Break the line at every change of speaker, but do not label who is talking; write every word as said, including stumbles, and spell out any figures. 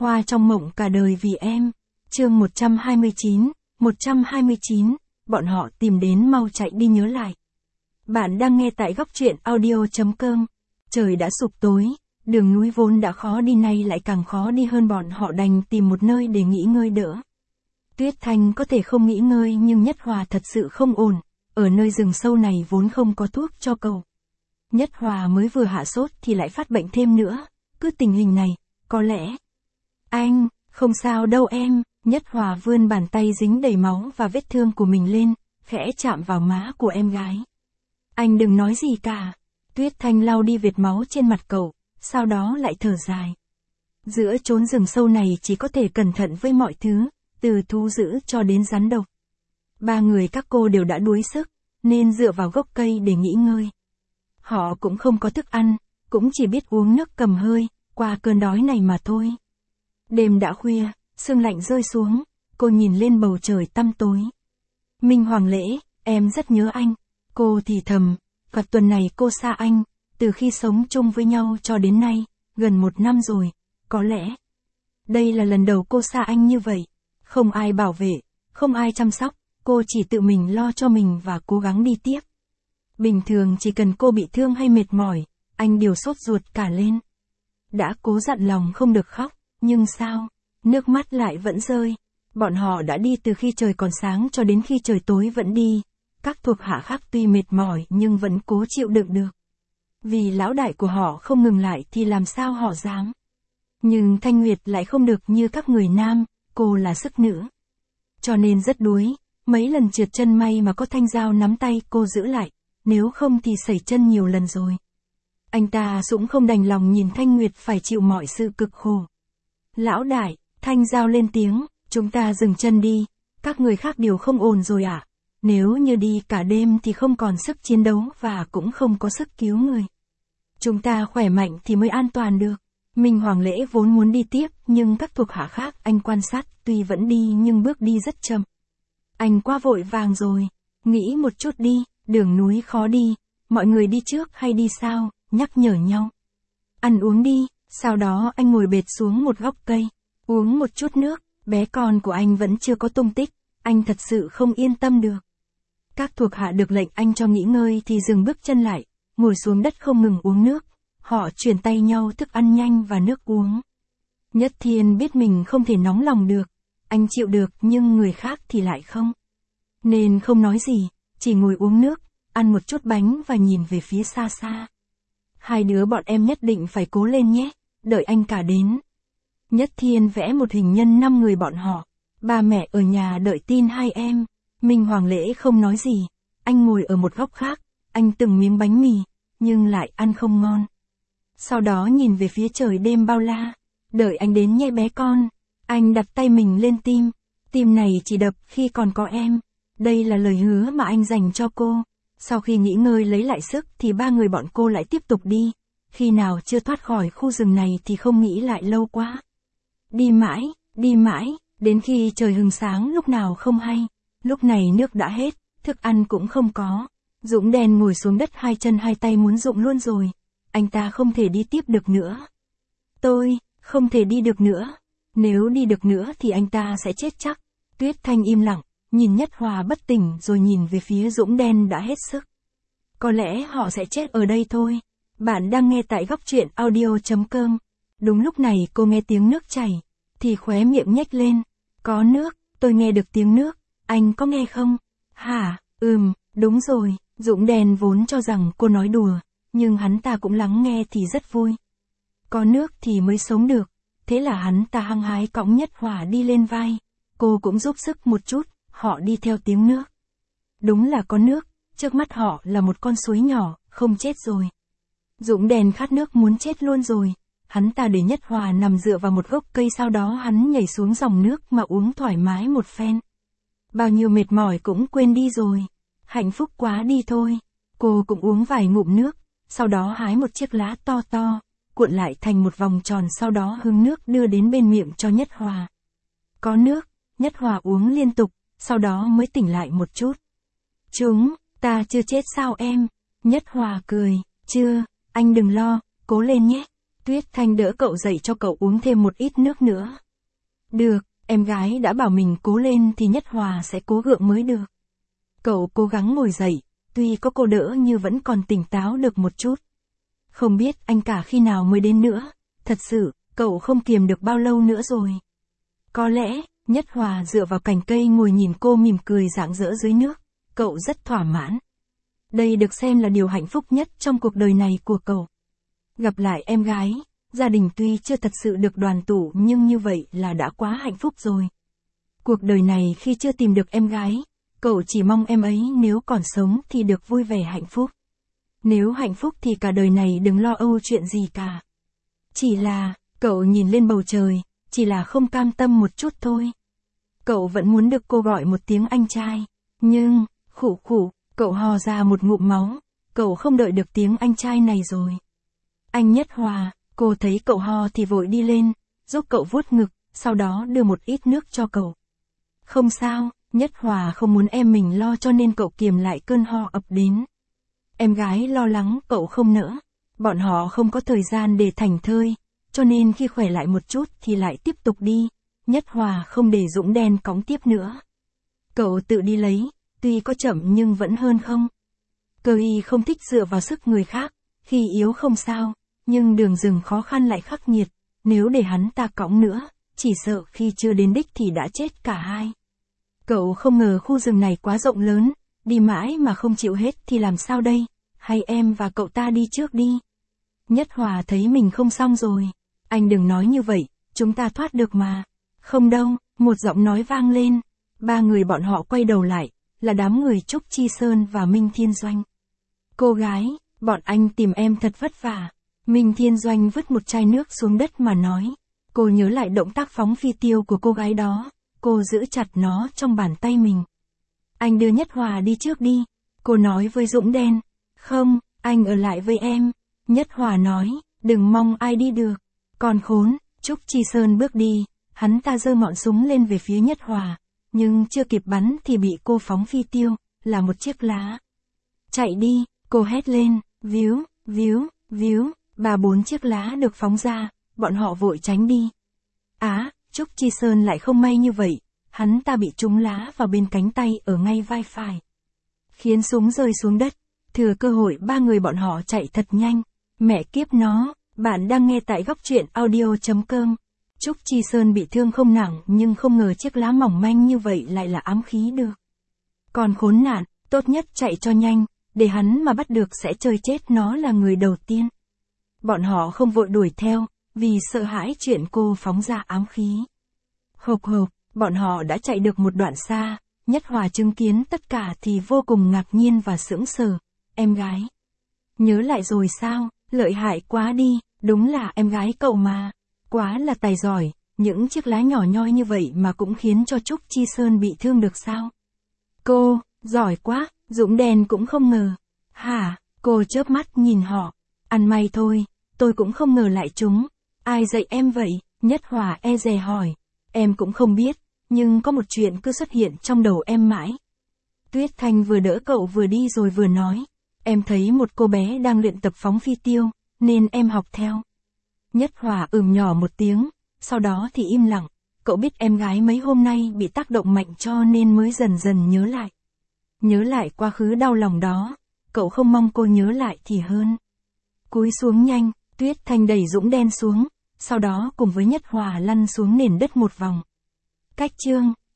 Hoa trong mộng cả đời vì em. Chương một trăm hai mươi chín, một trăm hai mươi chín, bọn họ tìm đến mau chạy đi nhớ lại. Bạn đang nghe tại góc truyện audio chấm com. Trời đã sụp tối, đường núi vốn đã khó đi nay lại càng khó đi hơn, bọn họ đành tìm một nơi để nghỉ ngơi đỡ. Tuyết Thanh có thể không nghỉ ngơi nhưng Nhất Hòa thật sự không ổn, ở nơi rừng sâu này vốn không có thuốc cho cậu. Nhất Hòa mới vừa hạ sốt thì lại phát bệnh thêm nữa, cứ tình hình này, có lẽ... Anh, không sao đâu em. Nhất Hòa vươn bàn tay dính đầy máu và vết thương của mình lên, khẽ chạm vào má của em gái. Anh đừng nói gì cả. Tuyết Thanh lau đi vệt máu trên mặt cậu, sau đó lại thở dài. Giữa chốn rừng sâu này chỉ có thể cẩn thận với mọi thứ, từ thú dữ cho đến rắn độc. Ba người các cô đều đã đuối sức, nên dựa vào gốc cây để nghỉ ngơi. Họ cũng không có thức ăn, cũng chỉ biết uống nước cầm hơi, qua cơn đói này mà thôi. Đêm đã khuya, sương lạnh rơi xuống, cô nhìn lên bầu trời tăm tối. Minh Hoàng Lễ, em rất nhớ anh. Cô thì thầm, cả tuần này cô xa anh, từ khi sống chung với nhau cho đến nay, gần một năm rồi, có lẽ. Đây là lần đầu cô xa anh như vậy, không ai bảo vệ, không ai chăm sóc, cô chỉ tự mình lo cho mình và cố gắng đi tiếp. Bình thường chỉ cần cô bị thương hay mệt mỏi, anh đều sốt ruột cả lên. Đã cố dặn lòng không được khóc, nhưng sao, nước mắt lại vẫn rơi. Bọn họ đã đi từ khi trời còn sáng cho đến khi trời tối vẫn đi. Các thuộc hạ khác tuy mệt mỏi nhưng vẫn cố chịu đựng được. Vì lão đại của họ không ngừng lại thì làm sao họ dám. Nhưng Thanh Nguyệt lại không được như các người nam, cô là sức nữ. Cho nên rất đuối, mấy lần trượt chân may mà có Thanh Giao nắm tay cô giữ lại, nếu không thì sẩy chân nhiều lần rồi. Anh ta cũng không đành lòng nhìn Thanh Nguyệt phải chịu mọi sự cực khổ. Lão đại, Thanh Giao lên tiếng, chúng ta dừng chân đi, các người khác đều không ổn rồi ạ. À? Nếu như đi cả đêm thì không còn sức chiến đấu và cũng không có sức cứu người. Chúng ta khỏe mạnh thì mới an toàn được. Minh Hoàng Lễ vốn muốn đi tiếp nhưng các thuộc hạ khác anh quan sát tuy vẫn đi nhưng bước đi rất chậm. Anh quá vội vàng rồi, nghĩ một chút đi, đường núi khó đi, mọi người đi trước hay đi sau, nhắc nhở nhau. Ăn uống đi, sau đó anh ngồi bệt xuống một góc cây, uống một chút nước, bé con của anh vẫn chưa có tung tích, anh thật sự không yên tâm được. Các thuộc hạ được lệnh anh cho nghỉ ngơi thì dừng bước chân lại, ngồi xuống đất không ngừng uống nước, họ truyền tay nhau thức ăn nhanh và nước uống. Nhất Thiên biết mình không thể nóng lòng được, anh chịu được nhưng người khác thì lại không. Nên không nói gì, chỉ ngồi uống nước, ăn một chút bánh và nhìn về phía xa xa. Hai đứa bọn em nhất định phải cố lên nhé, đợi anh cả đến. Nhất Thiên vẽ một hình nhân năm người bọn họ, ba mẹ ở nhà đợi tin hai em. Minh Hoàng Lễ không nói gì, anh ngồi ở một góc khác, anh từng miếng bánh mì, nhưng lại ăn không ngon. Sau đó nhìn về phía trời đêm bao la, đợi anh đến nhé bé con. Anh đặt tay mình lên tim, tim này chỉ đập khi còn có em. Đây là lời hứa mà anh dành cho cô. Sau khi nghỉ ngơi lấy lại sức thì ba người bọn cô lại tiếp tục đi. Khi nào chưa thoát khỏi khu rừng này thì không nghĩ lại lâu quá. Đi mãi, đi mãi, đến khi trời hừng sáng lúc nào không hay. Lúc này nước đã hết, thức ăn cũng không có. Dũng đen ngồi xuống đất hai chân hai tay muốn rụng luôn rồi. Anh ta không thể đi tiếp được nữa. Tôi, không thể đi được nữa. Nếu đi được nữa thì anh ta sẽ chết chắc. Tuyết Thanh im lặng, nhìn Nhất Hòa bất tỉnh rồi nhìn về phía Dũng đen đã hết sức. Có lẽ họ sẽ chết ở đây thôi. Bạn đang nghe tại góc truyện audio chấm com. Đúng lúc này cô nghe tiếng nước chảy, thì khóe miệng nhếch lên. Có nước, tôi nghe được tiếng nước. Anh có nghe không? Hả, ừm, đúng rồi. Dũng đen vốn cho rằng cô nói đùa, nhưng hắn ta cũng lắng nghe thì rất vui. Có nước thì mới sống được. Thế là hắn ta hăng hái cõng Nhất Hòa đi lên vai. Cô cũng giúp sức một chút, họ đi theo tiếng nước. Đúng là có nước, trước mắt họ là một con suối nhỏ, không chết rồi. Dũng đen khát nước muốn chết luôn rồi. Hắn ta để Nhất Hòa nằm dựa vào một gốc cây, sau đó hắn nhảy xuống dòng nước mà uống thoải mái một phen. Bao nhiêu mệt mỏi cũng quên đi rồi. Hạnh phúc quá đi thôi. Cô cũng uống vài ngụm nước, sau đó hái một chiếc lá to to, cuộn lại thành một vòng tròn, sau đó hứng nước đưa đến bên miệng cho Nhất Hòa. Có nước, Nhất Hòa uống liên tục, sau đó mới tỉnh lại một chút. Chúng, ta chưa chết sao em? Nhất Hòa cười, chưa, anh đừng lo, cố lên nhé. Tuyết Thanh đỡ cậu dậy cho cậu uống thêm một ít nước nữa. Được, em gái đã bảo mình cố lên thì Nhất Hòa sẽ cố gượng mới được. Cậu cố gắng ngồi dậy, tuy có cô đỡ nhưng vẫn còn tỉnh táo được một chút. Không biết anh cả khi nào mới đến nữa, thật sự, cậu không kiềm được bao lâu nữa rồi. Có lẽ, Nhất Hòa dựa vào cành cây ngồi nhìn cô mỉm cười rạng rỡ dưới nước, cậu rất thỏa mãn. Đây được xem là điều hạnh phúc nhất trong cuộc đời này của cậu. Gặp lại em gái, gia đình tuy chưa thật sự được đoàn tụ nhưng như vậy là đã quá hạnh phúc rồi. Cuộc đời này khi chưa tìm được em gái, cậu chỉ mong em ấy nếu còn sống thì được vui vẻ hạnh phúc. Nếu hạnh phúc thì cả đời này đừng lo âu chuyện gì cả. Chỉ là, cậu nhìn lên bầu trời, chỉ là không cam tâm một chút thôi. Cậu vẫn muốn được cô gọi một tiếng anh trai, nhưng, khụ khụ, cậu hò ra một ngụm máu, cậu không đợi được tiếng anh trai này rồi. Anh Nhất Hòa, cô thấy cậu ho thì vội đi lên, giúp cậu vuốt ngực, sau đó đưa một ít nước cho cậu. Không sao, Nhất Hòa không muốn em mình lo cho nên cậu kiềm lại cơn ho ập đến. Em gái lo lắng cậu không nỡ, bọn họ không có thời gian để thảnh thơi, cho nên khi khỏe lại một chút thì lại tiếp tục đi, Nhất Hòa không để Dũng đen cõng tiếp nữa. Cậu tự đi lấy, tuy có chậm nhưng vẫn hơn không. Cơ y không thích dựa vào sức người khác, khi yếu không sao, nhưng đường rừng khó khăn lại khắc nghiệt, nếu để hắn ta cõng nữa, chỉ sợ khi chưa đến đích thì đã chết cả hai. Cậu không ngờ khu rừng này quá rộng lớn, đi mãi mà không chịu hết thì làm sao đây, hay em và cậu ta đi trước đi. Nhất Hòa thấy mình không xong rồi, anh đừng nói như vậy, chúng ta thoát được mà. Không đâu, một giọng nói vang lên, ba người bọn họ quay đầu lại, là đám người Trúc Chi Sơn và Minh Thiên Doanh. Cô gái, bọn anh tìm em thật vất vả. Minh Thiên Doanh vứt một chai nước xuống đất mà nói. Cô nhớ lại động tác phóng phi tiêu của cô gái đó, cô giữ chặt nó trong bàn tay mình. Anh đưa Nhất Hòa đi trước đi, cô nói với Dũng đen. Không, anh ở lại với em. Nhất Hòa nói, đừng mong ai đi được. Còn khốn, Trúc Chi Sơn bước đi, hắn ta giơ ngọn súng lên về phía Nhất Hòa, nhưng chưa kịp bắn thì bị cô phóng phi tiêu, là một chiếc lá. Chạy đi, cô hét lên, víu, víu, víu, ba bốn chiếc lá được phóng ra, bọn họ vội tránh đi. Á, Trúc Chi Sơn lại không may như vậy, hắn ta bị trúng lá vào bên cánh tay ở ngay vai phải. Khiến súng rơi xuống đất, thừa cơ hội ba người bọn họ chạy thật nhanh, mẹ kiếp nó, bạn đang nghe tại góc truyện audio chấm com. Trúc Chi Sơn bị thương không nặng nhưng không ngờ chiếc lá mỏng manh như vậy lại là ám khí được. Còn khốn nạn, tốt nhất chạy cho nhanh, để hắn mà bắt được sẽ chơi chết nó là người đầu tiên. Bọn họ không vội đuổi theo, vì sợ hãi chuyện cô phóng ra ám khí. Hộp hộp, bọn họ đã chạy được một đoạn xa, Nhất Hòa chứng kiến tất cả thì vô cùng ngạc nhiên và sững sờ. Em gái. Nhớ lại rồi sao, lợi hại quá đi, đúng là em gái cậu mà. Quá là tài giỏi, những chiếc lá nhỏ nhoi như vậy mà cũng khiến cho Trúc Chi Sơn bị thương được sao? Cô, giỏi quá, Dũng đen cũng không ngờ. Hả, cô chớp mắt nhìn họ. Ăn may thôi, tôi cũng không ngờ lại chúng. Ai dạy em vậy? Nhất Hòa e dè hỏi. Em cũng không biết, nhưng có một chuyện cứ xuất hiện trong đầu em mãi. Tuyết Thanh vừa đỡ cậu vừa đi rồi vừa nói. Em thấy một cô bé đang luyện tập phóng phi tiêu, nên em học theo. Nhất Hòa ừm nhỏ một tiếng, sau đó thì im lặng. Cậu biết em gái mấy hôm nay bị tác động mạnh cho nên mới dần dần nhớ lại. Nhớ lại quá khứ đau lòng đó, cậu không mong cô nhớ lại thì hơn. Cúi xuống nhanh, Tuyết Thanh đẩy Dũng đen xuống, sau đó cùng với Nhất Hòa lăn xuống nền đất một vòng. Cách chương